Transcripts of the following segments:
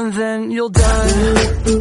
and then you'll die.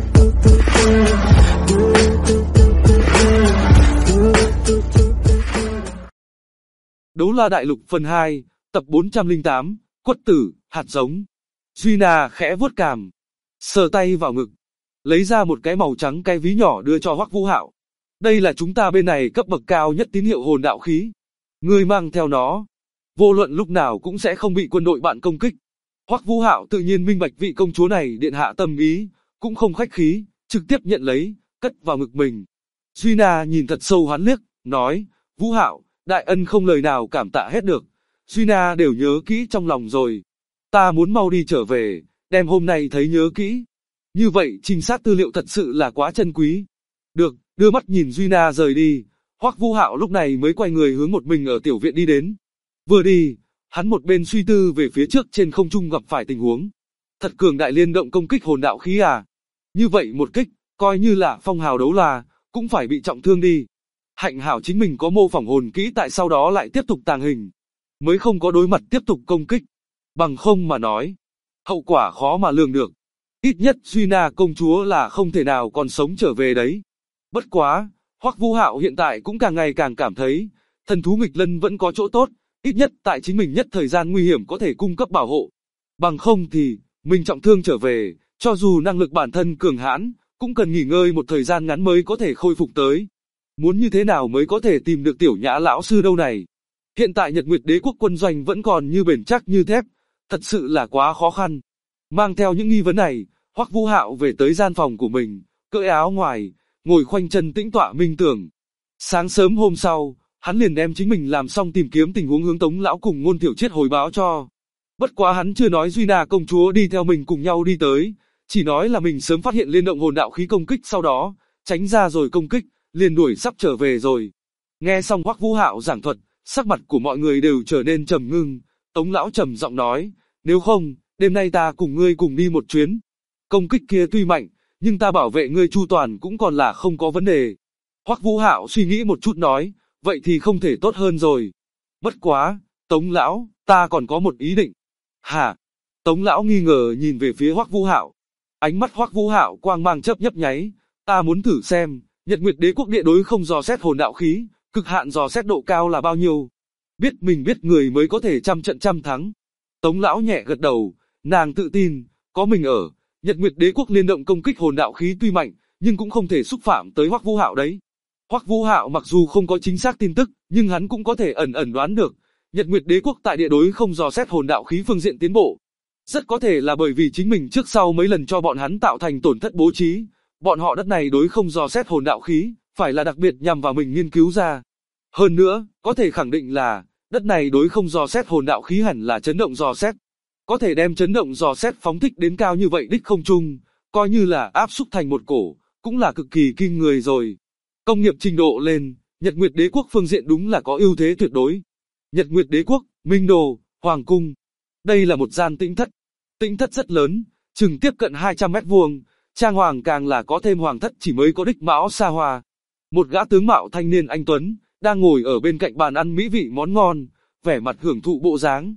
Đấu La Đại Lục phần 2, tập 408, Quất Tử, Hạt Giống. Duy Na khẽ vuốt cằm, sờ tay vào ngực, lấy ra một cái màu trắng cái ví nhỏ đưa cho Hoắc Vũ Hạo. Đây là chúng ta bên này cấp bậc cao nhất tín hiệu hồn đạo khí. Ngươi mang theo nó, vô luận lúc nào cũng sẽ không bị quân đội bạn công kích. Hoắc Vũ Hạo tự nhiên minh bạch vị công chúa này điện hạ tâm ý, cũng không khách khí, trực tiếp nhận lấy, cất vào ngực mình. Duy Na nhìn thật sâu hắn liếc, nói, Vũ Hạo, đại ân không lời nào cảm tạ hết được. Duy Na đều nhớ kỹ trong lòng rồi. Ta muốn mau đi trở về, đem hôm nay thấy nhớ kỹ. Như vậy trinh sát tư liệu thật sự là quá chân quý. Được, đưa mắt nhìn Duy Na rời đi, Hoắc Vũ Hạo lúc này mới quay người hướng một mình ở tiểu viện đi đến. Vừa đi, hắn một bên suy tư về phía trước trên không trung gặp phải tình huống. Thật cường đại liên động công kích hồn đạo khí à? Như vậy một kích, coi như là phong hào đấu la, cũng phải bị trọng thương đi. Hạnh hảo chính mình có mô phỏng hồn kỹ tại sau đó lại tiếp tục tàng hình, mới không có đối mặt tiếp tục công kích. Bằng không mà nói, hậu quả khó mà lường được. Ít nhất Duy Na công chúa là không thể nào còn sống trở về đấy. Bất quá, Hoắc Vũ Hạo hiện tại cũng càng ngày càng cảm thấy, thần thú nghịch lân vẫn có chỗ tốt, ít nhất tại chính mình nhất thời gian nguy hiểm có thể cung cấp bảo hộ. Bằng không thì, mình trọng thương trở về, cho dù năng lực bản thân cường hãn, cũng cần nghỉ ngơi một thời gian ngắn mới có thể khôi phục tới. Muốn như thế nào mới có thể tìm được Tiểu Nhã lão sư đâu này? Hiện tại Nhật Nguyệt Đế quốc quân doanh vẫn còn như bền chắc như thép, thật sự là quá khó khăn. Mang theo những nghi vấn này, Hoắc Vũ Hạo về tới gian phòng của mình, cởi áo ngoài, ngồi khoanh chân tĩnh tọa minh tưởng. Sáng sớm hôm sau, hắn liền đem chính mình làm xong tìm kiếm tình huống hướng Tống lão cùng Ngôn Tiểu Chiết hồi báo cho. Bất quá hắn chưa nói Duy Na công chúa đi theo mình cùng nhau đi tới, chỉ nói là mình sớm phát hiện liên động hồn đạo khí công kích sau đó, tránh ra rồi công kích, liền đuổi sắp trở về rồi. Nghe xong Hoắc Vũ Hạo giảng thuật, sắc mặt của mọi người đều trở nên trầm ngưng. Tống lão trầm giọng nói, nếu không, đêm nay ta cùng ngươi cùng đi một chuyến. Công kích kia tuy mạnh, nhưng ta bảo vệ ngươi chu toàn cũng còn là không có vấn đề. Hoắc Vũ Hạo suy nghĩ một chút nói, vậy thì không thể tốt hơn rồi. Bất quá, Tống lão, ta còn có một ý định. Hả? Tống lão nghi ngờ nhìn về phía Hoắc Vũ Hạo. Ánh mắt Hoắc Vũ Hạo quang mang chớp nhấp nháy, ta muốn thử xem, Nhật Nguyệt Đế quốc địa đối không dò xét hồn đạo khí, cực hạn dò xét độ cao là bao nhiêu. Biết mình biết người mới có thể trăm trận trăm thắng. Tống lão nhẹ gật đầu, nàng tự tin, có mình ở, Nhật Nguyệt Đế quốc liên động công kích hồn đạo khí tuy mạnh, nhưng cũng không thể xúc phạm tới Hoắc Vũ Hạo đấy. Hoắc Vũ Hạo mặc dù không có chính xác tin tức, nhưng hắn cũng có thể ẩn ẩn đoán được, Nhật Nguyệt Đế quốc tại địa đối không dò xét hồn đạo khí phương diện tiến bộ. Rất có thể là bởi vì chính mình trước sau mấy lần cho bọn hắn tạo thành tổn thất bố trí, bọn họ đất này đối không dò xét hồn đạo khí, phải là đặc biệt nhằm vào mình nghiên cứu ra. Hơn nữa, có thể khẳng định là, đất này đối không dò xét hồn đạo khí hẳn là chấn động dò xét. Có thể đem chấn động dò xét phóng thích đến cao như vậy đích không trung, coi như là áp xúc thành một cổ, cũng là cực kỳ kinh người rồi. Công nghiệp trình độ lên, Nhật Nguyệt Đế quốc phương diện đúng là có ưu thế tuyệt đối. Nhật Nguyệt Đế quốc, Minh Đô, Hoàng cung. Đây là một gian tĩnh thất. Tĩnh thất rất lớn, chừng tiếp cận 200 mét vuông, trang hoàng càng là có thêm hoàng thất chỉ mới có đích mão xa hoa. Một gã tướng mạo thanh niên anh tuấn, đang ngồi ở bên cạnh bàn ăn mỹ vị món ngon, vẻ mặt hưởng thụ bộ dáng.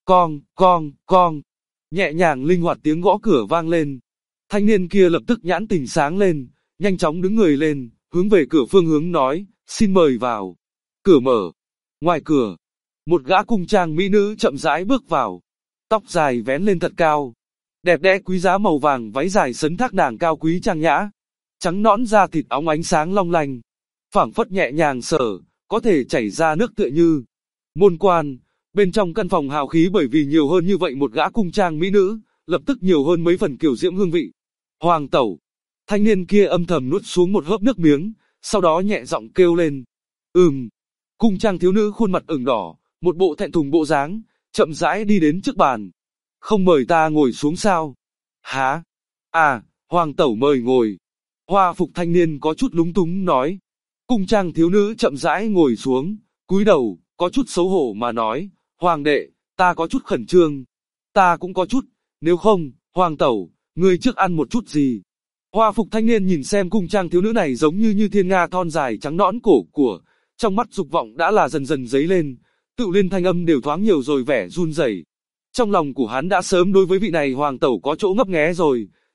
Cong. Nhẹ nhàng linh hoạt tiếng gõ cửa vang lên. Thanh niên kia lập tức nhãn tình sáng lên, nhanh chóng đứng người lên, hướng về cửa phương hướng nói, xin mời vào. Cửa mở. Ngoài cửa, một gã cung trang mỹ nữ chậm rãi bước vào. Tóc dài vén lên thật cao. Đẹp đẽ quý giá màu vàng váy dài sấn thác nàng cao quý trang nhã. Trắng nõn da thịt óng ánh sáng long lanh. Phảng phất nhẹ nhàng sở, có thể chảy ra nước tựa như. Môn quan, bên trong căn phòng hào khí bởi vì nhiều hơn như vậy một gã cung trang mỹ nữ, lập tức nhiều hơn mấy phần kiểu diễm hương vị. Hoàng tẩu. Thanh niên kia âm thầm nuốt xuống một hớp nước miếng, sau đó nhẹ giọng kêu lên. Cung trang thiếu nữ khuôn mặt ửng đỏ, một bộ thẹn thùng bộ dáng, chậm rãi đi đến trước bàn. Không mời ta ngồi xuống sao? Hả? À, hoàng tẩu mời ngồi. Hoa phục thanh niên có chút lúng túng nói. Cung trang thiếu nữ chậm rãi ngồi xuống, cúi đầu, có chút xấu hổ mà nói. Hoàng đệ, ta có chút khẩn trương. Ta cũng có chút, nếu không, hoàng tẩu, ngươi trước ăn một chút gì. Hoa phục thanh niên nhìn xem cung trang thiếu nữ này giống như thiên nga thon dài trắng nõn cổ của, trong mắt dục vọng đã là dần dần dấy lên, tự liên thanh âm đều thoáng nhiều rồi vẻ run rẩy. Trong lòng của hắn đã sớm đối với vị này hoàng tẩu có chỗ ngấp nghé rồi,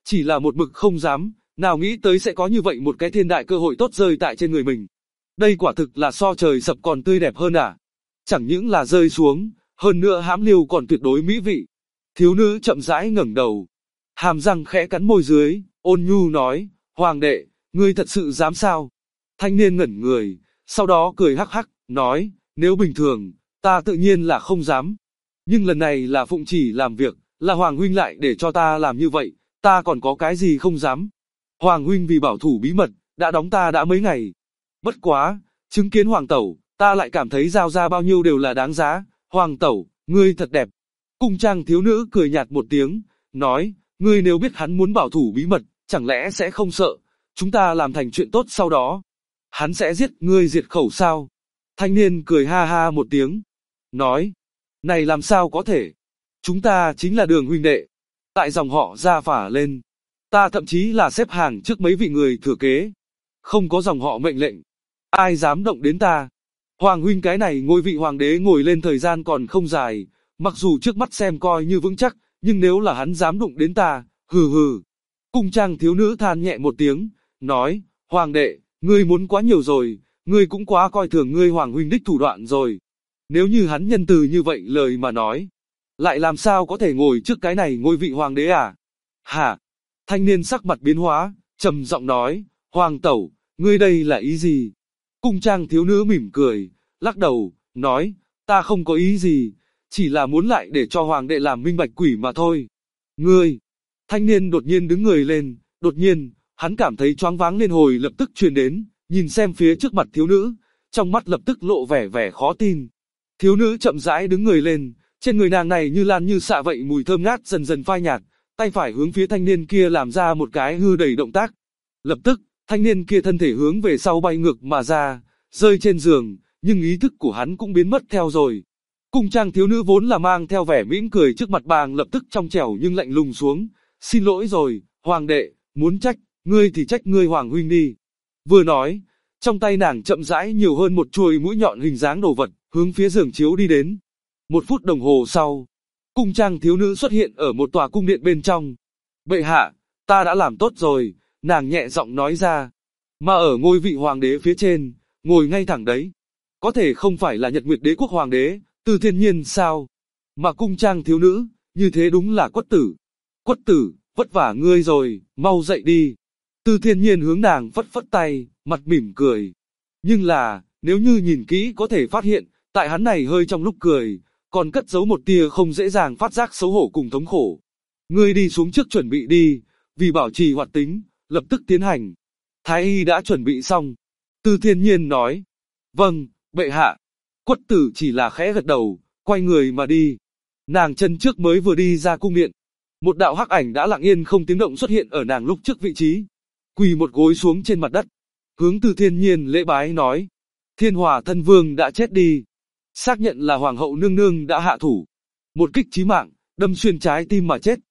chỉ là một mực không dám, nào nghĩ tới sẽ có như vậy một cái thiên đại cơ hội tốt rơi tại trên người mình. Đây quả thực là so trời sập còn tươi đẹp hơn à. Chẳng những là rơi xuống, hơn nữa hãm liêu còn tuyệt đối mỹ vị. Thiếu nữ chậm rãi ngẩng đầu, hàm răng khẽ cắn môi dưới, ôn nhu nói, Hoàng đệ, ngươi thật sự dám sao? Thanh niên ngẩn người, sau đó cười hắc hắc, nói, nếu bình thường, ta tự nhiên là không dám. Nhưng lần này là phụng chỉ làm việc, là Hoàng huynh lại để cho ta làm như vậy, ta còn có cái gì không dám. Hoàng huynh vì bảo thủ bí mật, đã đóng ta đã mấy ngày. Bất quá, chứng kiến Hoàng tẩu, ta lại cảm thấy giao ra bao nhiêu đều là đáng giá. Hoàng tẩu, ngươi thật đẹp. Cung trang thiếu nữ cười nhạt một tiếng, nói, ngươi nếu biết hắn muốn bảo thủ bí mật, chẳng lẽ sẽ không sợ, chúng ta làm thành chuyện tốt sau đó. Hắn sẽ giết ngươi diệt khẩu sao? Thanh niên cười ha ha một tiếng, nói, này làm sao có thể? Chúng ta chính là Đường huynh đệ. Tại dòng họ Gia phả lên, ta thậm chí là xếp hàng trước mấy vị người thừa kế. Không có dòng họ mệnh lệnh, ai dám động đến ta? Hoàng huynh cái này ngôi vị hoàng đế ngồi lên thời gian còn không dài, mặc dù trước mắt xem coi như vững chắc, nhưng nếu là hắn dám đụng đến ta, hừ hừ. Cung trang thiếu nữ than nhẹ một tiếng, nói, Hoàng đệ, ngươi muốn quá nhiều rồi, ngươi cũng quá coi thường ngươi Hoàng huynh đích thủ đoạn rồi. Nếu như hắn nhân từ như vậy lời mà nói, lại làm sao có thể ngồi trước cái này ngôi vị hoàng đế à? Hả? Thanh niên sắc mặt biến hóa, trầm giọng nói, Hoàng tẩu, ngươi đây là ý gì? Cung trang thiếu nữ mỉm cười, lắc đầu, nói, ta không có ý gì, chỉ là muốn lại để cho hoàng đệ làm minh bạch quỷ mà thôi. Ngươi! Thanh niên đột nhiên đứng người lên, đột nhiên, hắn cảm thấy choáng váng liên hồi lập tức truyền đến, nhìn xem phía trước mặt thiếu nữ, trong mắt lập tức lộ vẻ khó tin. Thiếu nữ chậm rãi đứng người lên, trên người nàng này như lan như xạ vậy mùi thơm ngát dần dần phai nhạt, tay phải hướng phía thanh niên kia làm ra một cái hư đẩy động tác. Lập tức, thanh niên kia thân thể hướng về sau bay ngược mà ra, rơi trên giường, nhưng ý thức của hắn cũng biến mất theo rồi. Cung trang thiếu nữ vốn là mang theo vẻ mỉm cười trước mặt bàng lập tức trong trẻo nhưng lạnh lùng xuống, xin lỗi rồi, Hoàng đệ, muốn trách, ngươi thì trách ngươi Hoàng huynh đi. Vừa nói, trong tay nàng chậm rãi nhiều hơn một chuôi mũi nhọn hình dáng đồ vật, hướng phía giường chiếu đi đến. 1 phút đồng hồ sau, cung trang thiếu nữ xuất hiện ở một tòa cung điện bên trong. Bệ hạ, ta đã làm tốt rồi, nàng nhẹ giọng nói ra. Mà ở ngôi vị hoàng đế phía trên, ngồi ngay thẳng đấy. Có thể không phải là Nhật Nguyệt Đế quốc hoàng đế, Từ Thiên Nhiên sao? Mà cung trang thiếu nữ, như thế đúng là Quất tử. Quất tử, vất vả ngươi rồi, mau dậy đi. Từ Thiên Nhiên hướng nàng phất phất tay, mặt mỉm cười. Nhưng là, nếu như nhìn kỹ có thể phát hiện, tại hắn này hơi trong lúc cười, còn cất giấu một tia không dễ dàng phát giác xấu hổ cùng thống khổ. Ngươi đi xuống trước chuẩn bị đi, vì bảo trì hoạt tính, lập tức tiến hành. Thái y đã chuẩn bị xong. Từ Thiên Nhiên nói. Vâng, bệ hạ. Quất tử chỉ là khẽ gật đầu, quay người mà đi. Nàng chân trước mới vừa đi ra cung điện. Một đạo hắc ảnh đã lặng yên không tiếng động xuất hiện ở nàng lúc trước vị trí. Quỳ một gối xuống trên mặt đất. Hướng Từ Thiên Nhiên lễ bái nói. Thiên Hỏa thân vương đã chết đi. Xác nhận là Hoàng hậu nương nương đã hạ thủ. Một kích chí mạng, đâm xuyên trái tim mà chết.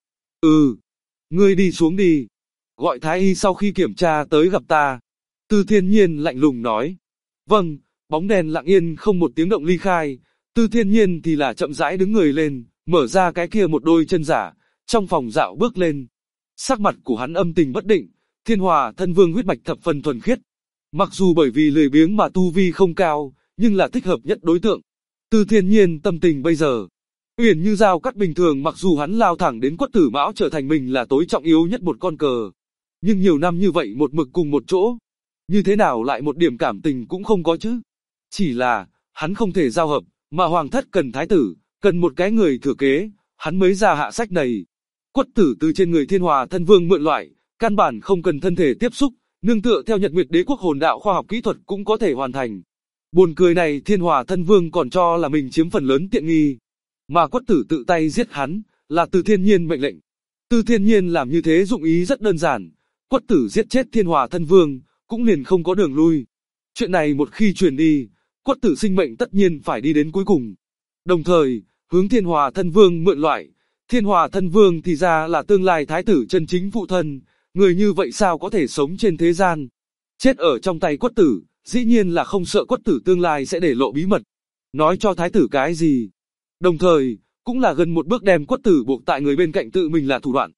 Ngươi đi xuống đi. Gọi thái y sau khi kiểm tra tới gặp ta. Từ Thiên Nhiên lạnh lùng nói. Vâng, bóng đèn lặng yên không một tiếng động ly khai. Từ Thiên Nhiên thì là chậm rãi đứng người lên, mở ra cái kia một đôi chân giả, trong phòng dạo bước lên. Sắc mặt của hắn âm tình bất định, Thiên Hỏa thân vương huyết mạch thập phần thuần khiết. Mặc dù bởi vì lười biếng mà tu vi không cao, nhưng là thích hợp nhất đối tượng. Từ Thiên Nhiên tâm tình bây giờ, uyển như dao cắt bình thường, mặc dù hắn lao thẳng đến Quất tử mão trở thành mình là tối trọng yếu nhất một con cờ. Nhưng nhiều năm như vậy một mực cùng một chỗ, như thế nào lại một điểm cảm tình cũng không có chứ. Chỉ là, hắn không thể giao hợp, mà hoàng thất cần thái tử, cần một cái người thừa kế, hắn mới ra hạ sách này. Quất tử từ trên người Thiên Hỏa thân vương mượn loại, căn bản không cần thân thể tiếp xúc, nương tựa theo Nhật Nguyệt Đế quốc hồn đạo khoa học kỹ thuật cũng có thể hoàn thành. Buồn cười này Thiên Hỏa thân vương còn cho là mình chiếm phần lớn tiện nghi. Mà Quất tử tự tay giết hắn, là Từ Thiên Nhiên mệnh lệnh. Từ Thiên Nhiên làm như thế dụng ý rất đơn giản. Quất tử giết chết Thiên Hỏa thân vương, cũng liền không có đường lui. Chuyện này một khi truyền đi, Quất tử sinh mệnh tất nhiên phải đi đến cuối cùng. Đồng thời, hướng Thiên Hỏa thân vương mượn loại. Thiên Hỏa thân vương thì ra là tương lai thái tử chân chính phụ thân. Người như vậy sao có thể sống trên thế gian? Chết ở trong tay Quất tử, dĩ nhiên là không sợ Quất tử tương lai sẽ để lộ bí mật. Nói cho thái tử cái gì? Đồng thời, cũng là gần một bước đem Quất tử buộc tại người bên cạnh tự mình là thủ đoạn.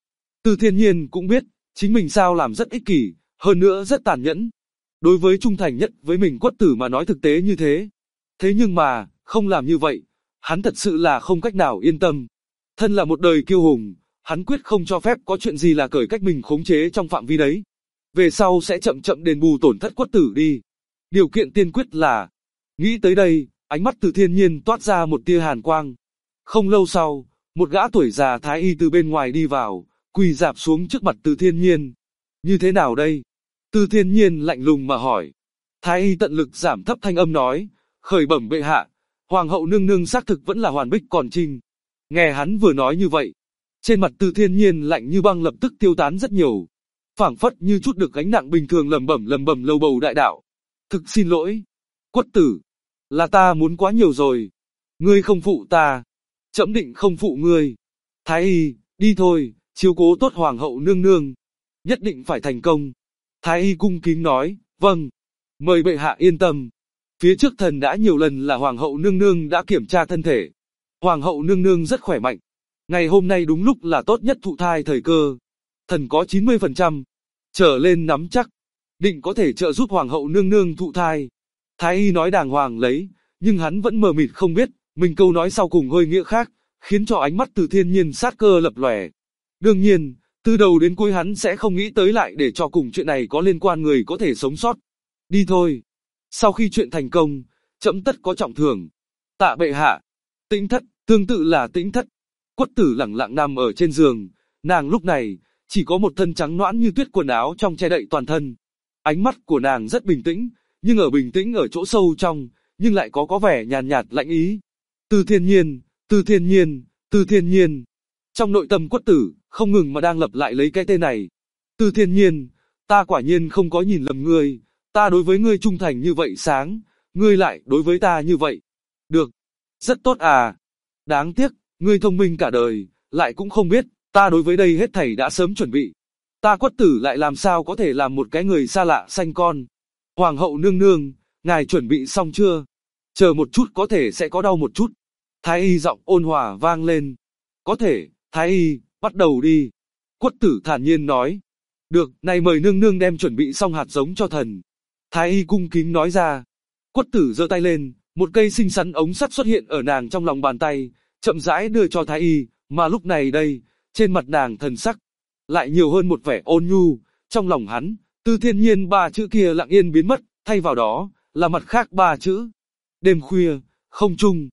Từ Thiên Nhiên cũng biết, chính mình sao làm rất ích kỷ, hơn nữa rất tàn nhẫn. Đối với trung thành nhất với mình Quất Tử mà nói thực tế như thế. Thế nhưng mà, không làm như vậy, hắn thật sự là không cách nào yên tâm. Thân là một đời kiêu hùng, hắn quyết không cho phép có chuyện gì là cởi cách mình khống chế trong phạm vi đấy. Về sau sẽ chậm chậm đền bù tổn thất Quất Tử đi. Điều kiện tiên quyết là, nghĩ tới đây, ánh mắt Từ Thiên Nhiên toát ra một tia hàn quang. Không lâu sau, một gã tuổi già thái y từ bên ngoài đi vào, quỳ rạp xuống trước mặt Từ Thiên Nhiên. Như thế nào đây? Từ Thiên Nhiên lạnh lùng mà hỏi. Thái y tận lực giảm thấp thanh âm nói, khởi bẩm bệ hạ, hoàng hậu nương nương xác thực vẫn là hoàn bích còn trinh. Nghe hắn vừa nói như vậy, trên mặt Từ Thiên Nhiên lạnh như băng lập tức tiêu tán rất nhiều, phảng phất như chút được gánh nặng bình thường lẩm bẩm lầu bầu đại đạo. Thực xin lỗi, Quất Tử, là ta muốn quá nhiều rồi. Ngươi không phụ ta, trẫm định không phụ ngươi. Thái y, đi thôi, chiếu cố tốt hoàng hậu nương nương, nhất định phải thành công. Thái y cung kính nói, vâng, mời bệ hạ yên tâm. Phía trước thần đã nhiều lần là hoàng hậu nương nương đã kiểm tra thân thể. Hoàng hậu nương nương rất khỏe mạnh. Ngày hôm nay đúng lúc là tốt nhất thụ thai thời cơ. Thần có 90% trở lên nắm chắc, định có thể trợ giúp hoàng hậu nương nương thụ thai. Thái y nói đàng hoàng lấy, nhưng hắn vẫn mờ mịt không biết, mình câu nói sau cùng hơi nghĩa khác, khiến cho ánh mắt Từ Thiên Nhiên sát cơ lập lòe. Đương nhiên, từ đầu đến cuối hắn sẽ không nghĩ tới lại để cho cùng chuyện này có liên quan người có thể sống sót. Đi thôi. Sau khi chuyện thành công, trẫm tất có trọng thưởng. Tạ bệ hạ. Tĩnh Thất, tương tự là Tĩnh Thất. Quất Tử lẳng lặng nằm ở trên giường, nàng lúc này chỉ có một thân trắng nõn như tuyết, quần áo trong che đậy toàn thân. Ánh mắt của nàng rất bình tĩnh, nhưng ở bình tĩnh ở chỗ sâu trong, nhưng lại có vẻ nhàn nhạt lạnh ý. Từ Thiên Nhiên, Từ Thiên Nhiên, Từ Thiên Nhiên. Trong nội tâm Quất Tử không ngừng mà đang lặp lại lấy cái tên này. Từ Thiên Nhiên, ta quả nhiên không có nhìn lầm ngươi, ta đối với ngươi trung thành như vậy sáng, ngươi lại đối với ta như vậy. Được, rất tốt à. Đáng tiếc, ngươi thông minh cả đời, lại cũng không biết, ta đối với đây hết thảy đã sớm chuẩn bị. Ta Quất Tử lại làm sao có thể làm một cái người xa lạ sanh con. Hoàng hậu nương nương, ngài chuẩn bị xong chưa? Chờ một chút, có thể sẽ có đau một chút. Thái y giọng ôn hòa vang lên. Có thể, Thái y, bắt đầu đi. Quất Tử thản nhiên nói. Được, này mời nương nương đem chuẩn bị xong hạt giống cho thần. Thái y cung kính nói ra. Quất Tử giơ tay lên, một cây xinh xắn ống sắt xuất hiện ở nàng trong lòng bàn tay, chậm rãi đưa cho Thái y, mà lúc này đây, trên mặt nàng thần sắc lại nhiều hơn một vẻ ôn nhu. Trong lòng hắn, Từ Thiên Nhiên ba chữ kia lặng yên biến mất, thay vào đó là mặt khác ba chữ. Đêm khuya, không trung,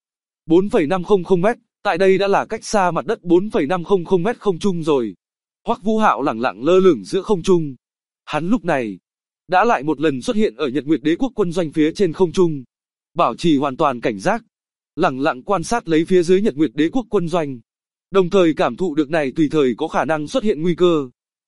4,500 mét, tại đây đã là cách xa mặt đất 4,500 mét không trung rồi. Hoắc Vũ Hạo lẳng lặng lơ lửng giữa không trung. Hắn lúc này đã lại một lần xuất hiện ở Nhật Nguyệt Đế quốc quân doanh phía trên không trung, bảo trì hoàn toàn cảnh giác, lẳng lặng quan sát lấy phía dưới Nhật Nguyệt Đế quốc quân doanh, đồng thời cảm thụ được này tùy thời có khả năng xuất hiện nguy cơ.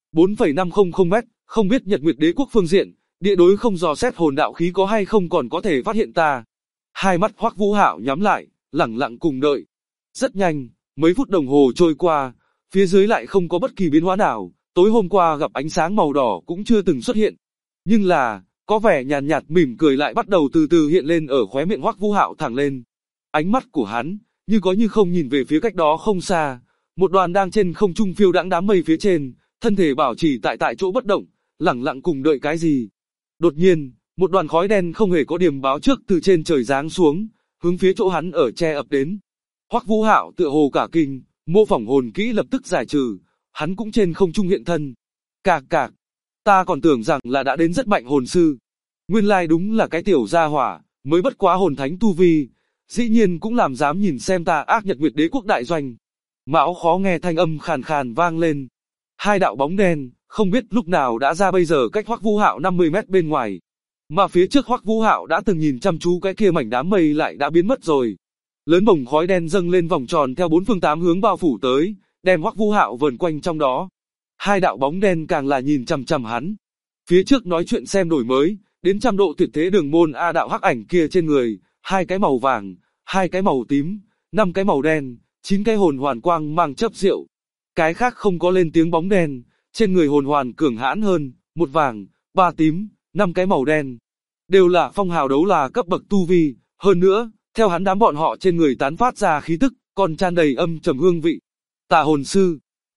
4,500 mét, không biết Nhật Nguyệt Đế quốc phương diện, địa đối không dò xét hồn đạo khí có hay không còn có thể phát hiện ta. Hai mắt Hoắc Vũ Hạo nhắm lại, lẳng lặng cùng đợi. Rất nhanh, mấy phút đồng hồ trôi qua, phía dưới lại không có bất kỳ biến hóa nào, tối hôm qua gặp ánh sáng màu đỏ cũng chưa từng xuất hiện. Nhưng là, có vẻ nhàn nhạt mỉm cười lại bắt đầu từ từ hiện lên ở khóe miệng Hoắc Vũ Hạo thẳng lên. Ánh mắt của hắn, như có như không nhìn về phía cách đó không xa, một đoàn đang trên không trung phiêu đãng đám mây phía trên, thân thể bảo trì tại chỗ bất động, lẳng lặng cùng đợi cái gì. Đột nhiên, một đoàn khói đen không hề có điểm báo trước từ trên trời giáng xuống, hướng phía chỗ hắn ở che ập đến. Hoắc Vũ Hạo tựa hồ cả kinh, mô phỏng hồn kỹ lập tức giải trừ, hắn cũng trên không trung hiện thân. Cạc cạc, ta còn tưởng rằng là đã đến rất mạnh hồn sư. Nguyên lai đúng là cái tiểu gia hỏa, mới bất quá hồn thánh tu vi, dĩ nhiên cũng làm dám nhìn xem ta ác Nhật Nguyệt Đế quốc đại doanh. Mão khó nghe thanh âm khàn khàn vang lên. Hai đạo bóng đen, không biết lúc nào đã ra bây giờ cách Hoắc Vũ Hạo 50 mét bên ngoài. Mà phía trước Hoắc Vũ Hạo đã từng nhìn chăm chú cái kia mảnh đám mây lại đã biến mất rồi. Lớn bồng khói đen dâng lên vòng tròn theo bốn phương tám hướng bao phủ tới, đem Hoắc Vũ Hạo vờn quanh trong đó. Hai đạo bóng đen càng là nhìn chằm chằm hắn. Phía trước nói chuyện xem đổi mới, đến trăm độ tuyệt thế đường môn A đạo hắc ảnh kia trên người, hai cái màu vàng, hai cái màu tím, năm cái màu đen, 9 cái hồn hoàn quang mang chớp rượu. Cái khác không có lên tiếng bóng đen, trên người hồn hoàn cường hãn hơn, một vàng, ba tím, 5 cái màu đen. Đều là phong hào đấu là cấp bậc tu vi, hơn nữa, theo hắn đám bọn họ trên người tán phát ra khí tức, còn tràn đầy âm trầm hương vị. Tà hồn sư.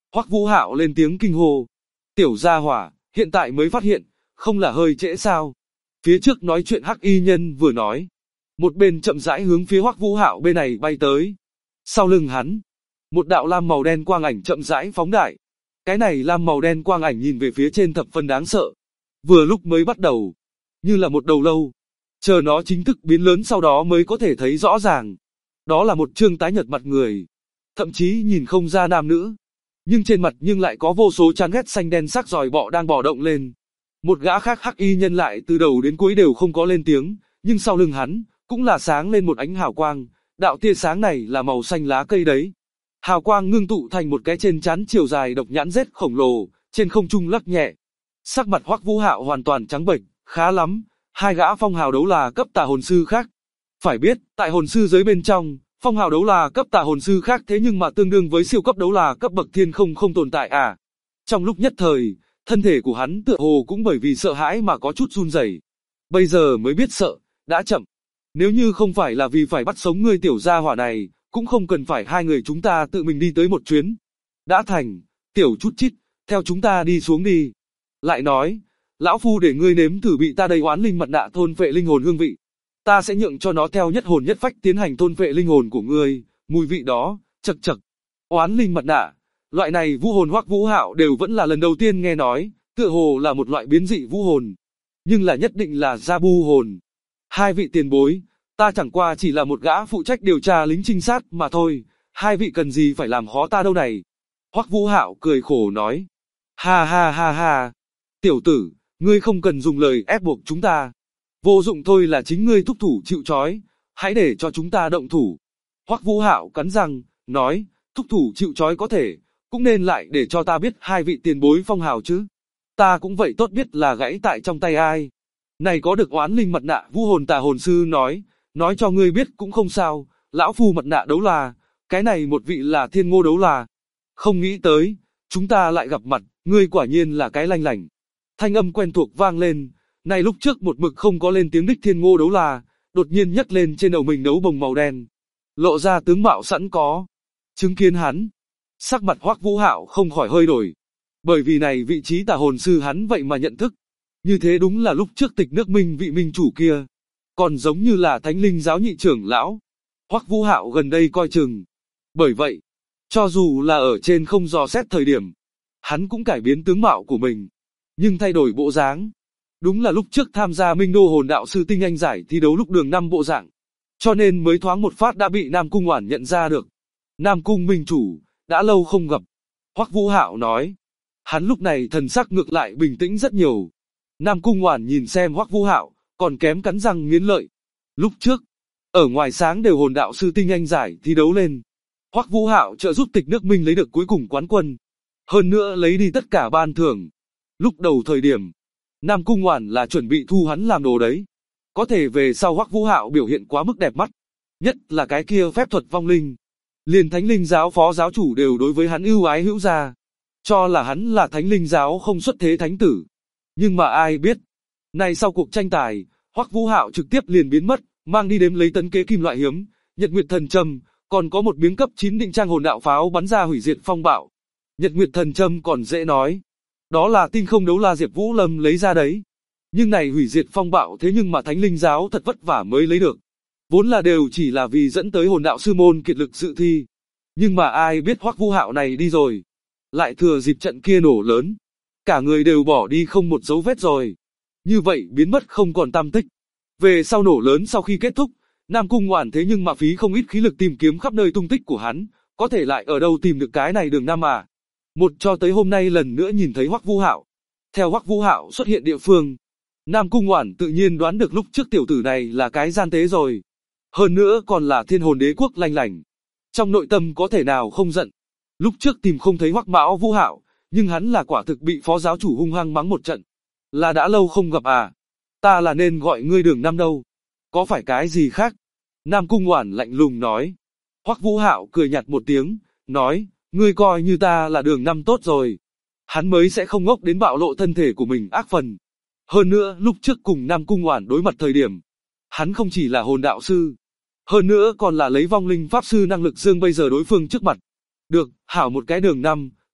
Hoắc Vũ Hạo lên tiếng kinh hô. Tiểu gia hỏa, hiện tại mới phát hiện, không là hơi trễ sao? Phía trước nói chuyện Hắc Y Nhân vừa nói, một bên chậm rãi hướng phía Hoắc Vũ Hạo bên này bay tới. Sau lưng hắn, một đạo lam màu đen quang ảnh chậm rãi phóng đại. Cái này lam màu đen quang ảnh nhìn về phía trên thập phần đáng sợ. Vừa lúc mới bắt đầu, như là một đầu lâu. Chờ nó chính thức biến lớn sau đó mới có thể thấy rõ ràng. Đó là một trương tái nhợt mặt người. Thậm chí nhìn không ra nam nữ. Nhưng trên mặt nhưng lại có vô số chán ghét xanh đen sắc giòi bọ đang bò động lên. Một gã khác Hắc Y Nhân lại từ đầu đến cuối đều không có lên tiếng, nhưng sau lưng hắn, cũng là sáng lên một ánh hào quang. Đạo tia sáng này là màu xanh lá cây đấy. Hào quang ngưng tụ thành một cái trên trán chiều dài độc nhãn rết khổng lồ, trên không trung lắc nhẹ. Sắc mặt Hoắc Vũ Hạo hoàn toàn trắng bệch, khá lắm, hai gã phong hào đấu là cấp tà hồn sư khác. Phải biết, tại hồn sư giới bên trong, phong hào đấu là cấp tà hồn sư khác thế nhưng mà tương đương với siêu cấp đấu là cấp bậc thiên không tồn tại à. Trong lúc nhất thời, thân thể của hắn tựa hồ cũng bởi vì sợ hãi mà có chút run rẩy. Bây giờ mới biết sợ, đã chậm. Nếu như không phải là vì phải bắt sống ngươi tiểu gia hỏa này, cũng không cần phải hai người chúng ta tự mình đi tới một chuyến. Đã thành, tiểu chút chít, theo chúng ta đi xuống đi. Lại nói, lão phu để ngươi nếm thử bị ta đầy oán linh mặt nạ thôn phệ linh hồn hương vị. Ta sẽ nhượng cho nó theo nhất hồn nhất phách tiến hành thôn phệ linh hồn của ngươi, mùi vị đó, chậc chậc. Oán linh mặt nạ, loại này vũ hồn Hoắc Vũ Hạo đều vẫn là lần đầu tiên nghe nói, tựa hồ là một loại biến dị vũ hồn. Nhưng là nhất định là gia bu hồn. Hai vị tiền bối, ta chẳng qua chỉ là một gã phụ trách điều tra lính trinh sát mà thôi, hai vị cần gì phải làm khó ta đâu này. Hoắc Vũ Hạo cười khổ nói. Ha ha ha ha. Tiểu tử, ngươi không cần dùng lời ép buộc chúng ta. Vô dụng thôi là chính ngươi thúc thủ chịu trói, hãy để cho chúng ta động thủ. Hoắc Vũ Hạo cắn răng, nói, thúc thủ chịu trói có thể, cũng nên lại để cho ta biết hai vị tiền bối phong hào chứ. Ta cũng vậy tốt biết là gãy tại trong tay ai. Này có được oán linh mặt nạ vũ hồn tà hồn sư nói cho ngươi biết cũng không sao, lão phu mặt nạ đấu là, cái này một vị là thiên ngô đấu là. Không nghĩ tới, chúng ta lại gặp mặt, ngươi quả nhiên là cái lanh lảnh. Thanh âm quen thuộc vang lên, này lúc trước một mực không có lên tiếng đích thiên ngô đấu là, đột nhiên nhấc lên trên đầu mình đấu bồng màu đen, lộ ra tướng mạo sẵn có. Chứng kiến hắn, sắc mặt Hoắc Vũ Hạo không khỏi hơi đổi, bởi vì này vị trí tà hồn sư hắn vậy mà nhận thức. Như thế đúng là lúc trước Tịch Nước Minh vị minh chủ kia, còn giống như là Thánh Linh giáo nhị trưởng lão. Hoắc Vũ Hạo gần đây coi chừng. Bởi vậy, cho dù là ở trên không dò xét thời điểm, hắn cũng cải biến tướng mạo của mình, nhưng thay đổi bộ dáng. Đúng là lúc trước tham gia Minh Đô Hồn Đạo Sư Tinh Anh giải thi đấu lúc đường 5 bộ dạng, cho nên mới thoáng một phát đã bị Nam Cung Oản nhận ra được. Nam Cung minh chủ, đã lâu không gặp. Hoắc Vũ Hạo nói. Hắn lúc này thần sắc ngược lại bình tĩnh rất nhiều. Nam Cung Oản nhìn xem Hoắc Vũ Hạo, còn kém cắn răng nghiến lợi. Lúc trước, ở ngoài sáng đều Hồn Đạo Sư Tinh Anh giải thi đấu lên, Hoắc Vũ Hạo trợ giúp Tịch Nước Minh lấy được cuối cùng quán quân, hơn nữa lấy đi tất cả ban thưởng. Lúc đầu thời điểm, Nam Cung Oản là chuẩn bị thu hắn làm đồ đấy. Có thể về sau Hoắc Vũ Hạo biểu hiện quá mức đẹp mắt, nhất là cái kia phép thuật vong linh, liền Thánh Linh giáo phó giáo chủ đều đối với hắn ưu ái hữu gia, cho là hắn là Thánh Linh giáo không xuất thế thánh tử. Nhưng mà ai biết, này sau cuộc tranh tài, Hoắc Vũ Hạo trực tiếp liền biến mất, mang đi đếm lấy tấn kế kim loại hiếm, Nhật Nguyệt Thần Châm, còn có một miếng cấp 9 định trang hồn đạo pháo bắn ra hủy diệt phong bạo. Nhật Nguyệt Thần Châm còn dễ nói, đó là tinh không đấu la Diệp Vũ Lâm lấy ra đấy. Nhưng này hủy diệt phong bạo thế nhưng mà Thánh Linh giáo thật vất vả mới lấy được. Vốn là đều chỉ là vì dẫn tới hồn đạo sư môn kiệt lực dự thi. Nhưng mà ai biết Hoắc Vũ Hạo này đi rồi, lại thừa dịp trận kia nổ lớn, cả người đều bỏ đi không một dấu vết rồi. Như vậy biến mất không còn tăm tích. Về sau nổ lớn sau khi kết thúc, Nam Cung Oản thế nhưng mà phí không ít khí lực tìm kiếm khắp nơi tung tích của hắn, có thể lại ở đâu tìm được cái này đường Nam à. Một cho tới hôm nay lần nữa nhìn thấy Hoắc Vũ Hạo. Theo Hoắc Vũ Hạo xuất hiện địa phương, Nam Cung Oản tự nhiên đoán được lúc trước tiểu tử này là cái gian tế rồi. Hơn nữa còn là Thiên Hồn Đế quốc lanh lảnh. Trong nội tâm có thể nào không giận. Lúc trước tìm không thấy Hoắc Mão Vũ Hạo, nhưng hắn là quả thực bị phó giáo chủ hung hăng mắng một trận. Là đã lâu không gặp à? Ta là nên gọi ngươi Đường Năm đâu? Có phải cái gì khác? Nam Cung Oản lạnh lùng nói. Hoắc Vũ Hạo cười nhạt một tiếng, nói, ngươi coi như ta là Đường Năm tốt rồi. Hắn mới sẽ không ngốc đến bạo lộ thân thể của mình ác phần. Hơn nữa, lúc trước cùng Nam Cung Oản đối mặt thời điểm, hắn không chỉ là hồn đạo sư, hơn nữa còn là lấy vong linh pháp sư năng lực dương bây giờ đối phương trước mặt. Được, hảo một cái Đường Năm,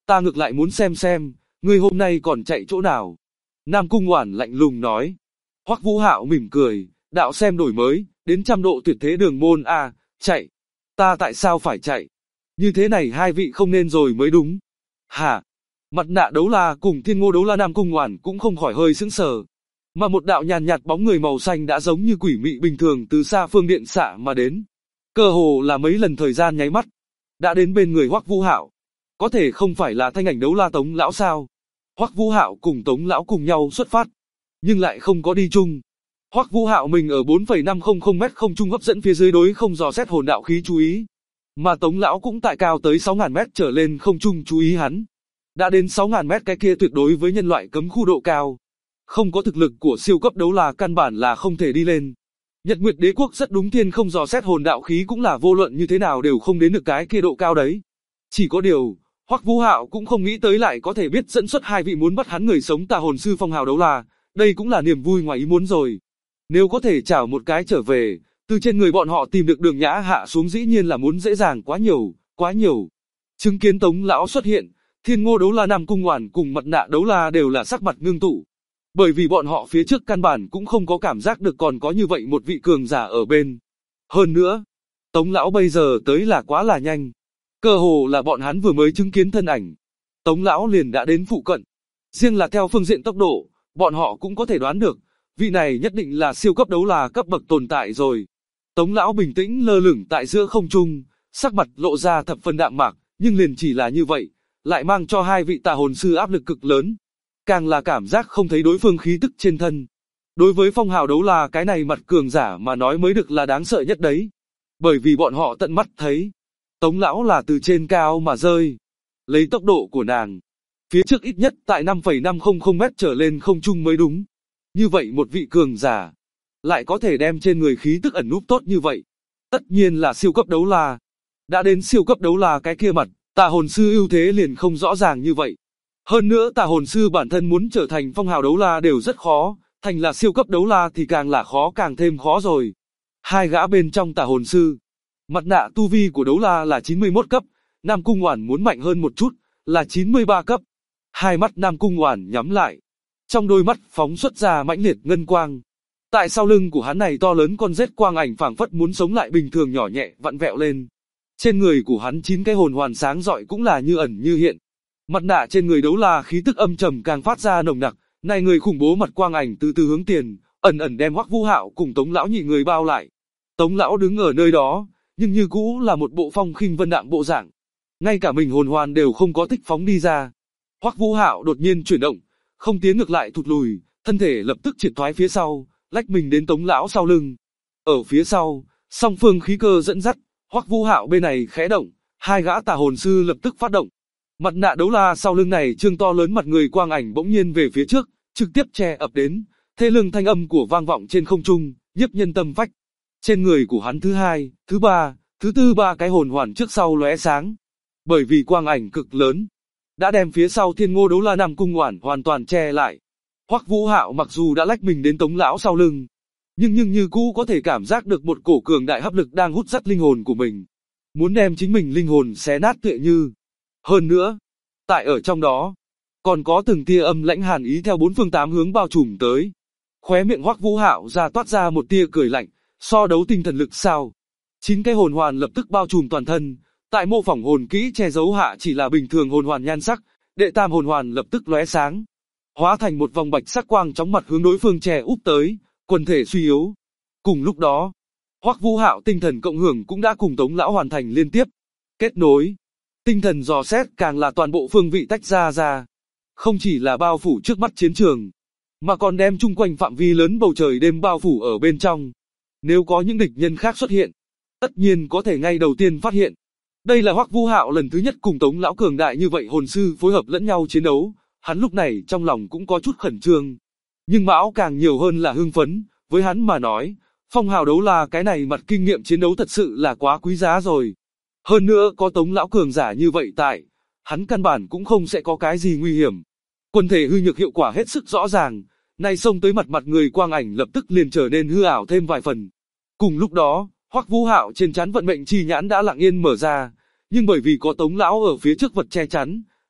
ta ngược lại muốn xem, ngươi hôm nay còn chạy chỗ nào? Nam Cung Oản lạnh lùng nói. Hoắc Vũ Hạo mỉm cười, đạo xem đổi mới, đến 100 độ tuyệt thế đường môn a, chạy. Ta tại sao phải chạy? Như thế này hai vị không nên rồi mới đúng. Hả? Mặt nạ đấu la cùng Thiên Ngô đấu la Nam Cung Oản cũng không khỏi hơi sững sờ. Mà một đạo nhàn nhạt bóng người màu xanh đã giống như quỷ mị bình thường từ xa phương điện xạ mà đến. Cơ hồ là mấy lần thời gian nháy mắt, đã đến bên người Hoắc Vũ Hạo. Có thể không phải là thanh ảnh đấu la Tống lão sao? Hoắc Vũ Hạo cùng Tống lão cùng nhau xuất phát, nhưng lại không có đi chung. Hoắc Vũ Hạo mình ở 4,500 mét không trung hấp dẫn phía dưới đối không dò xét hồn đạo khí chú ý, mà Tống lão cũng tại cao tới 6.000 mét trở lên không trung chú ý hắn. Đã đến 6.000 mét cái kia tuyệt đối với nhân loại cấm khu độ cao, không có thực lực của siêu cấp đấu la căn bản là không thể đi lên. Nhật Nguyệt Đế quốc rất đúng thiên không dò xét hồn đạo khí cũng là vô luận như thế nào đều không đến được cái kia độ cao đấy. Chỉ có điều, Hoắc Vũ Hạo cũng không nghĩ tới lại có thể biết dẫn xuất hai vị muốn bắt hắn người sống tà hồn sư phong hào đấu la, đây cũng là niềm vui ngoài ý muốn rồi. Nếu có thể chảo một cái trở về, từ trên người bọn họ tìm được đường nhã hạ xuống dĩ nhiên là muốn dễ dàng quá nhiều. Chứng kiến Tống lão xuất hiện, Thiên Ngô đấu la Nam Cung Oản cùng Mặt nạ đấu la đều là sắc mặt ngưng tụ. Bởi vì bọn họ phía trước căn bản cũng không có cảm giác được còn có như vậy một vị cường giả ở bên. Hơn nữa, Tống lão bây giờ tới là quá là nhanh. Cơ hồ là bọn hắn vừa mới chứng kiến thân ảnh, Tống lão liền đã đến phụ cận. Riêng là theo phương diện tốc độ, bọn họ cũng có thể đoán được, vị này nhất định là siêu cấp đấu la cấp bậc tồn tại rồi. Tống lão bình tĩnh lơ lửng tại giữa không trung, sắc mặt lộ ra thập phần đạm mạc, nhưng liền chỉ là như vậy, lại mang cho hai vị tà hồn sư áp lực cực lớn. Càng là cảm giác không thấy đối phương khí tức trên thân. Đối với phong hào đấu la cái này mặt cường giả mà nói mới được là đáng sợ nhất đấy. Bởi vì bọn họ tận mắt thấy, Tống lão là từ trên cao mà rơi. Lấy tốc độ của nàng, phía trước ít nhất tại 5,500 mét trở lên không trung mới đúng. Như vậy một vị cường giả, lại có thể đem trên người khí tức ẩn núp tốt như vậy. Tất nhiên là siêu cấp đấu la. Đã đến siêu cấp đấu la cái kia mặt, tà hồn sư ưu thế liền không rõ ràng như vậy. Hơn nữa tà hồn sư bản thân muốn trở thành phong hào đấu la đều rất khó, thành là siêu cấp đấu la thì càng là khó càng thêm khó rồi. Hai gã bên trong tà hồn sư, mặt nạ tu vi của đấu la là 91 cấp, Nam Cung Oản muốn mạnh hơn một chút, là 93 cấp. Hai mắt Nam Cung Oản nhắm lại, trong đôi mắt phóng xuất ra mãnh liệt ngân quang. Tại sau lưng của hắn này to lớn con rết quang ảnh phảng phất muốn sống lại bình thường nhỏ nhẹ vặn vẹo lên. Trên người của hắn 9 cái hồn hoàn sáng rọi cũng là như ẩn như hiện. Mặt nạ trên người đấu la khí tức âm trầm càng phát ra nồng nặc, này người khủng bố mặt quang ảnh từ từ hướng tiền, ẩn ẩn đem Hoắc Vũ Hạo cùng Tống lão nhị người bao lại. Tống lão đứng ở nơi đó, nhưng như cũ là một bộ phong khinh vân đạm bộ dạng. Ngay cả mình hồn hoàn đều không có thích phóng đi ra. Hoắc Vũ Hạo đột nhiên chuyển động, không tiến ngược lại thụt lùi, thân thể lập tức triệt thoái phía sau, lách mình đến Tống lão sau lưng. Ở phía sau, song phương khí cơ dẫn dắt, Hoắc Vũ Hạo bên này khẽ động, hai gã tà hồn sư lập tức phát động. Mặt nạ đấu la sau lưng này trương to lớn mặt người quang ảnh bỗng nhiên về phía trước, trực tiếp che ập đến, thê lương thanh âm của vang vọng trên không trung, nhiếp nhân tâm phách. Trên người của hắn thứ hai, thứ ba, thứ tư ba cái hồn hoàn trước sau lóe sáng. Bởi vì quang ảnh cực lớn, đã đem phía sau Thiên Ngô đấu la Nam Cung Oản hoàn toàn che lại. Hoắc Vũ Hạo mặc dù đã lách mình đến Tống lão sau lưng, nhưng như cũ có thể cảm giác được một cổ cường đại hấp lực đang hút dắt linh hồn của mình, muốn đem chính mình linh hồn xé nát tựa như. Hơn nữa, tại ở trong đó, còn có từng tia âm lãnh hàn ý theo bốn phương tám hướng bao trùm tới. Khóe miệng Hoắc Vũ Hạo ra toát ra một tia cười lạnh, so đấu tinh thần lực sao? 9 cái hồn hoàn lập tức bao trùm toàn thân, tại mô phỏng hồn kỹ che giấu hạ chỉ là bình thường hồn hoàn nhan sắc, đệ tam hồn hoàn lập tức lóe sáng, hóa thành một vòng bạch sắc quang chóng mặt hướng đối phương che úp tới, quần thể suy yếu. Cùng lúc đó, Hoắc Vũ Hạo tinh thần cộng hưởng cũng đã cùng Tống lão hoàn thành liên tiếp kết nối. Tinh thần dò xét càng là toàn bộ phương vị tách ra, không chỉ là bao phủ trước mắt chiến trường, mà còn đem chung quanh phạm vi lớn bầu trời đêm bao phủ ở bên trong. Nếu có những địch nhân khác xuất hiện, tất nhiên có thể ngay đầu tiên phát hiện. Đây là Hoắc Vũ Hạo lần thứ nhất cùng Tống lão cường đại như vậy hồn sư phối hợp lẫn nhau chiến đấu, hắn lúc này trong lòng cũng có chút khẩn trương, nhưng mão càng nhiều hơn là hưng phấn. Với hắn mà nói, phong hào đấu la cái này mặt kinh nghiệm chiến đấu thật sự là quá quý giá rồi. Hơn nữa có Tống lão cường giả như vậy tại, hắn căn bản cũng không sẽ có cái gì nguy hiểm. Quần thể hư nhược hiệu quả hết sức rõ ràng, nay xông tới mặt người quang ảnh lập tức liền trở nên hư ảo thêm vài phần. Cùng lúc đó, Hoắc Vũ Hạo trên trán vận mệnh chi nhãn đã lặng yên mở ra, nhưng bởi vì có Tống lão ở phía trước vật che chắn,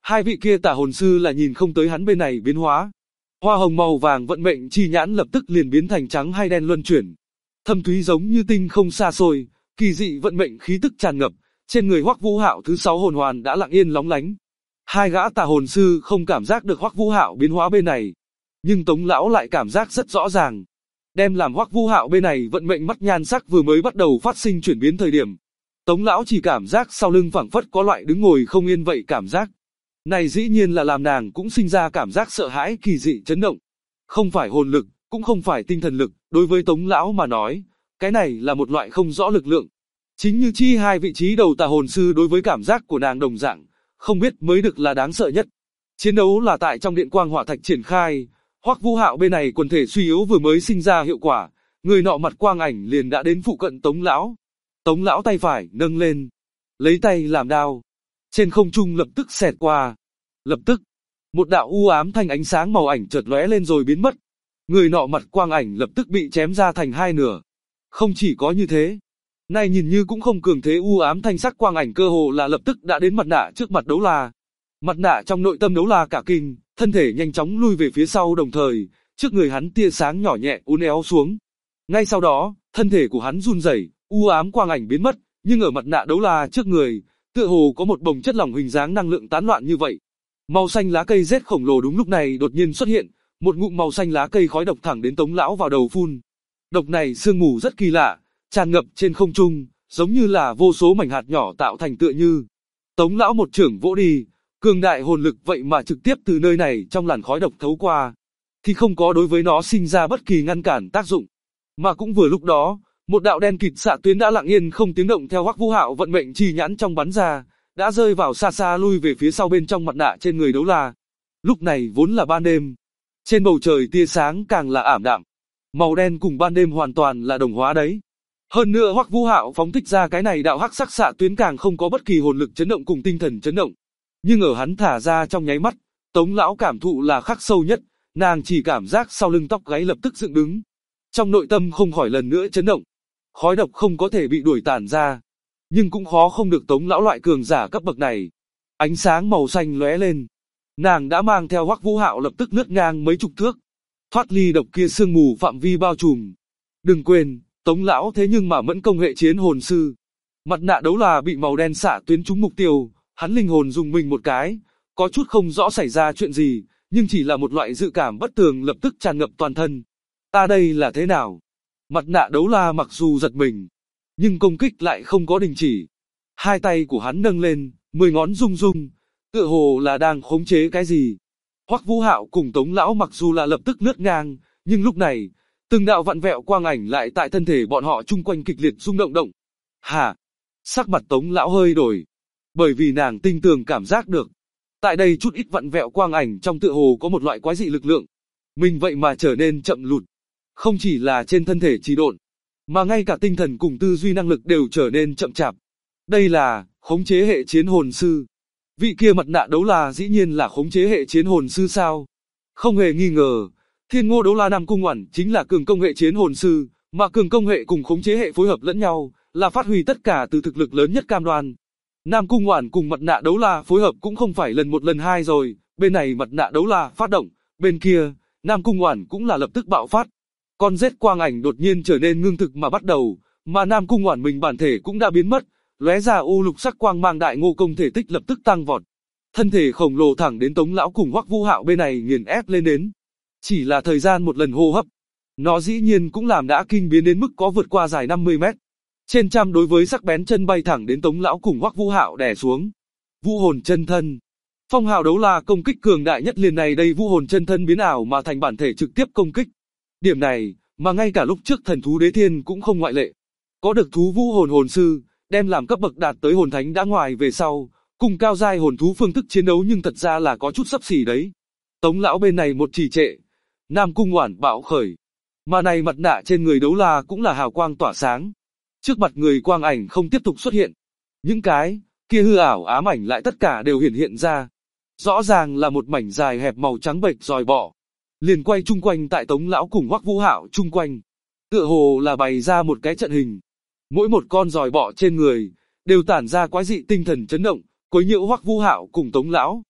Hai vị kia tả hồn sư là nhìn không tới hắn bên này biến hóa. Hoa hồng màu vàng vận mệnh chi nhãn lập tức liền biến thành trắng hay đen luân chuyển. Thâm thúy giống như tinh không xa xôi, kỳ dị vận mệnh khí tức tràn ngập, trên người Hoắc Vũ Hạo thứ 6 hồn hoàn đã lặng yên lóng lánh. Hai gã tà hồn sư không cảm giác được Hoắc Vũ Hạo biến hóa bên này, nhưng Tống lão lại cảm giác rất rõ ràng. Đem làm Hoắc Vũ Hạo bên này vận mệnh mắt nhan sắc vừa mới bắt đầu phát sinh chuyển biến thời điểm, Tống lão chỉ cảm giác sau lưng phảng phất có loại đứng ngồi không yên vậy cảm giác. Này dĩ nhiên là làm nàng cũng sinh ra cảm giác sợ hãi kỳ dị chấn động. Không phải hồn lực, cũng không phải tinh thần lực, đối với Tống lão mà nói, cái này là một loại không rõ lực lượng. Chính như chi hai vị trí đầu tà hồn sư đối với cảm giác của nàng đồng dạng, không biết mới được là đáng sợ nhất. Chiến đấu là tại trong điện quang hỏa thạch triển khai, Hoắc Vũ Hạo bên này quần thể suy yếu vừa mới sinh ra hiệu quả, người nọ mặt quang ảnh liền đã đến phụ cận Tống lão. Tống lão tay phải nâng lên, lấy tay làm đao, trên không trung lập tức xẹt qua. Lập tức, một đạo u ám thanh ánh sáng màu ảnh chợt lóe lên rồi biến mất. Người nọ mặt quang ảnh lập tức bị chém ra thành hai nửa. Không chỉ có như thế, này nhìn như cũng không cường thế u ám thanh sắc quang ảnh cơ hồ là lập tức đã đến mặt nạ trước mặt Đấu La. Mặt nạ trong nội tâm Đấu La cả kinh, thân thể nhanh chóng lui về phía sau đồng thời, trước người hắn tia sáng nhỏ nhẹ uốn éo xuống. Ngay sau đó, thân thể của hắn run rẩy, u ám quang ảnh biến mất, nhưng ở mặt nạ Đấu La trước người, tựa hồ có một bồng chất lỏng hình dáng năng lượng tán loạn như vậy. Màu xanh lá cây rết khổng lồ đúng lúc này đột nhiên xuất hiện, một ngụm màu xanh lá cây khói độc thẳng đến Tống lão vào đầu phun. Độc này sương mù rất kỳ lạ, tràn ngập trên không trung, giống như là vô số mảnh hạt nhỏ tạo thành tựa như. Tống lão một chưởng vỗ đi, cường đại hồn lực vậy mà trực tiếp từ nơi này trong làn khói độc thấu qua, thì không có đối với nó sinh ra bất kỳ ngăn cản tác dụng. Mà cũng vừa lúc đó, một đạo đen kịt xạ tuyến đã lặng yên không tiếng động theo Hoắc Vũ Hạo vận mệnh chi nhãn trong bắn ra, đã rơi vào xa xa lui về phía sau bên trong mặt nạ trên người Đấu La. Lúc này vốn là ban đêm, trên bầu trời tia sáng càng là ảm đạm, màu đen cùng ban đêm hoàn toàn là đồng hóa đấy. Hơn nữa Hoắc Vũ Hạo phóng thích ra cái này đạo hắc sắc xạ tuyến càng không có bất kỳ hồn lực chấn động cùng tinh thần chấn động. Nhưng ở hắn thả ra trong nháy mắt, Tống lão cảm thụ là khắc sâu nhất, nàng chỉ cảm giác sau lưng tóc gáy lập tức dựng đứng. Trong nội tâm không khỏi lần nữa chấn động. Khói độc không có thể bị đuổi tản ra, nhưng cũng khó không được Tống lão loại cường giả cấp bậc này. Ánh sáng màu xanh lóe lên, nàng đã mang theo Hoắc Vũ Hạo lập tức lướt ngang mấy chục thước, thoát ly độc kia sương mù phạm vi bao trùm. Đừng quên, Tống lão thế nhưng mà mẫn công hệ chiến hồn sư. Mặt nạ Đấu La bị màu đen xạ tuyến trúng mục tiêu, hắn linh hồn dùng mình một cái, có chút không rõ xảy ra chuyện gì, nhưng chỉ là một loại dự cảm bất tường lập tức tràn ngập toàn thân. Ta đây là thế nào? Mặt nạ Đấu La mặc dù giật mình, nhưng công kích lại không có đình chỉ. Hai tay của hắn nâng lên, 10 ngón rung rung, tựa hồ là đang khống chế cái gì. Hoắc Vũ Hạo cùng Tống lão mặc dù là lập tức lướt ngang, nhưng lúc này, từng đạo vặn vẹo quang ảnh lại tại thân thể bọn họ chung quanh kịch liệt rung động động. Hả? Sắc mặt Tống lão hơi đổi, bởi vì nàng tinh tường cảm giác được, tại đây chút ít vặn vẹo quang ảnh trong tựa hồ có một loại quái dị lực lượng. Mình vậy mà trở nên chậm lụt, không chỉ là trên thân thể trì độn, mà ngay cả tinh thần cùng tư duy năng lực đều trở nên chậm chạp. Đây là khống chế hệ chiến hồn sư. Vị kia mặt nạ Đấu La dĩ nhiên là khống chế hệ chiến hồn sư sao? Không hề nghi ngờ, Thiên Ngô Đấu La Nam Cung Oản chính là cường công hệ chiến hồn sư, mà cường công hệ cùng khống chế hệ phối hợp lẫn nhau, là phát huy tất cả từ thực lực lớn nhất cam đoan. Nam Cung Oản cùng mặt nạ Đấu La phối hợp cũng không phải lần một lần hai rồi, bên này mặt nạ Đấu La phát động, bên kia, Nam Cung Oản cũng là lập tức bạo phát. Con rết quang ảnh đột nhiên trở nên ngưng thực mà bắt đầu, mà Nam Cung Oản mình bản thể cũng đã biến mất, lóe ra u lục sắc quang mang đại ngô công thể tích lập tức tăng vọt. Thân thể khổng lồ thẳng đến Tống lão cùng Hoắc Vũ Hạo bên này nghiền ép lên đến. Chỉ là thời gian một lần hô hấp, nó dĩ nhiên cũng làm đã kinh biến đến mức có vượt qua dài 50 mét. Trên trăm đối với sắc bén chân bay thẳng đến Tống lão cùng Hoắc Vũ Hạo đè xuống. Vũ hồn chân thân. Phong hào Đấu La công kích cường đại nhất liền này đây vũ hồn chân thân biến ảo mà thành bản thể trực tiếp công kích. Điểm này, mà ngay cả lúc trước thần thú đế thiên cũng không ngoại lệ. Có được thú vũ hồn hồn sư, đem làm cấp bậc đạt tới hồn thánh đã ngoài về sau, cùng cao giai hồn thú phương thức chiến đấu nhưng thật ra là có chút sấp xỉ đấy. Tống lão bên này một trì trệ, Nam Cung Oản bạo khởi, mà này mặt nạ trên người Đấu La cũng là hào quang tỏa sáng. Trước mặt người quang ảnh không tiếp tục xuất hiện, những cái kia hư ảo ám ảnh lại tất cả đều hiển hiện ra. Rõ ràng là một mảnh dài hẹp màu trắng bệch dòi bọ, liền quay chung quanh tại Tống lão cùng Hoắc Vũ Hạo chung quanh, tựa hồ là bày ra một cái trận hình. Mỗi một con dòi bọ trên người đều tản ra quái dị tinh thần chấn động, quấy nhiễu Hoắc Vũ Hạo cùng Tống lão.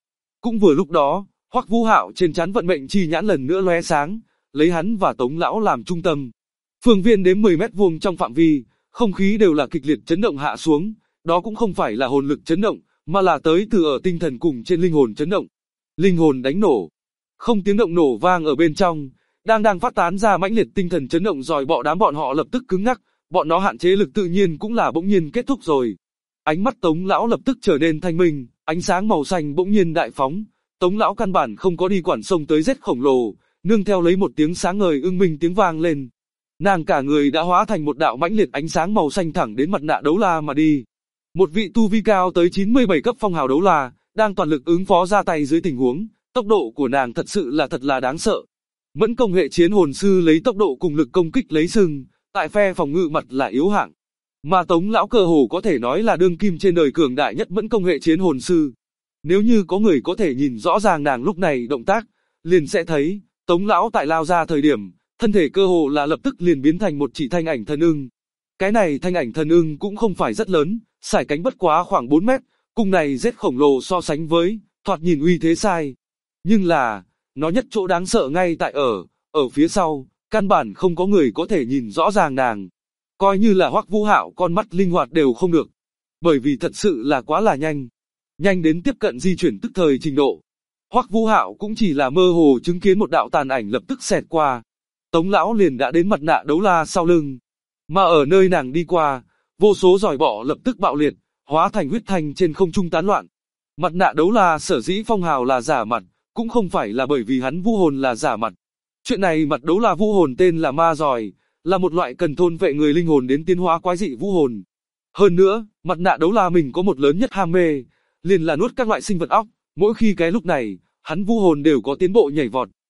Cũng vừa lúc đó, Hoắc Vũ Hạo trên trán vận mệnh chi nhãn lần nữa lóe sáng, lấy hắn và Tống lão làm trung tâm. Phương viên đến 10 mét vuông trong phạm vi, không khí đều là kịch liệt chấn động hạ xuống, đó cũng không phải là hồn lực chấn động, mà là tới từ ở tinh thần cùng trên linh hồn chấn động. Linh hồn đánh nổ. Không tiếng động nổ vang ở bên trong, đang phát tán ra mãnh liệt tinh thần chấn động dòi bọ đám bọn họ lập tức cứng ngắc, bọn nó hạn chế lực tự nhiên cũng là bỗng nhiên kết thúc rồi. Ánh mắt Tống lão lập tức trở nên thanh minh, ánh sáng màu xanh bỗng nhiên đại phóng. Tống lão căn bản không có đi quản sông tới rết khổng lồ, nương theo lấy một tiếng sáng ngời ưng minh tiếng vang lên. Nàng cả người đã hóa thành một đạo mãnh liệt ánh sáng màu xanh thẳng đến mặt nạ đấu la mà đi. Một vị tu vi cao tới 97 cấp phong hào đấu la, đang toàn lực ứng phó ra tay dưới tình huống, tốc độ của nàng thật là đáng sợ. Mẫn công hệ chiến hồn sư lấy tốc độ cùng lực công kích lấy sừng, tại phe phòng ngự mặt là yếu hạng. Mà Tống lão cơ hồ có thể nói là đương kim trên đời cường đại nhất mẫn công hệ chiến hồn sư. Nếu như có người có thể nhìn rõ ràng nàng lúc này động tác, liền sẽ thấy, Tống lão tại lao ra thời điểm, thân thể cơ hồ là lập tức liền biến thành một chỉ thanh ảnh thần ưng. Cái này thanh ảnh thần ưng cũng không phải rất lớn, sải cánh bất quá khoảng 4 mét, cùng này rết khổng lồ so sánh với, thoạt nhìn uy thế sai. Nhưng là, nó nhất chỗ đáng sợ ngay tại ở phía sau, căn bản không có người có thể nhìn rõ ràng nàng. Coi như là Hoắc Vũ Hạo con mắt linh hoạt đều không được. Bởi vì thật sự là quá là nhanh. Nhanh đến tiếp cận di chuyển tức thời trình độ. Hoắc Vũ Hạo cũng chỉ là mơ hồ chứng kiến một đạo tàn ảnh lập tức xẹt qua. Tống lão liền đã đến mặt nạ đấu la sau lưng. Mà ở nơi nàng đi qua, vô số giỏi bọ lập tức bạo liệt, hóa thành huyết thanh trên không trung tán loạn. Mặt nạ đấu la sở dĩ phong hào là giả mặt, cũng không phải là bởi vì hắn vũ hồn là giả mặt. Chuyện này mặt đấu la vũ hồn tên là ma giỏi, là một loại cần thôn vệ người linh hồn đến tiến hóa quái dị vũ hồn. Hơn nữa, mặt nạ đấu la mình có một lớn nhất ham mê, liền là nuốt các loại sinh vật óc, mỗi khi cái lúc này, hắn vũ hồn đều có tiến bộ nhảy vọt.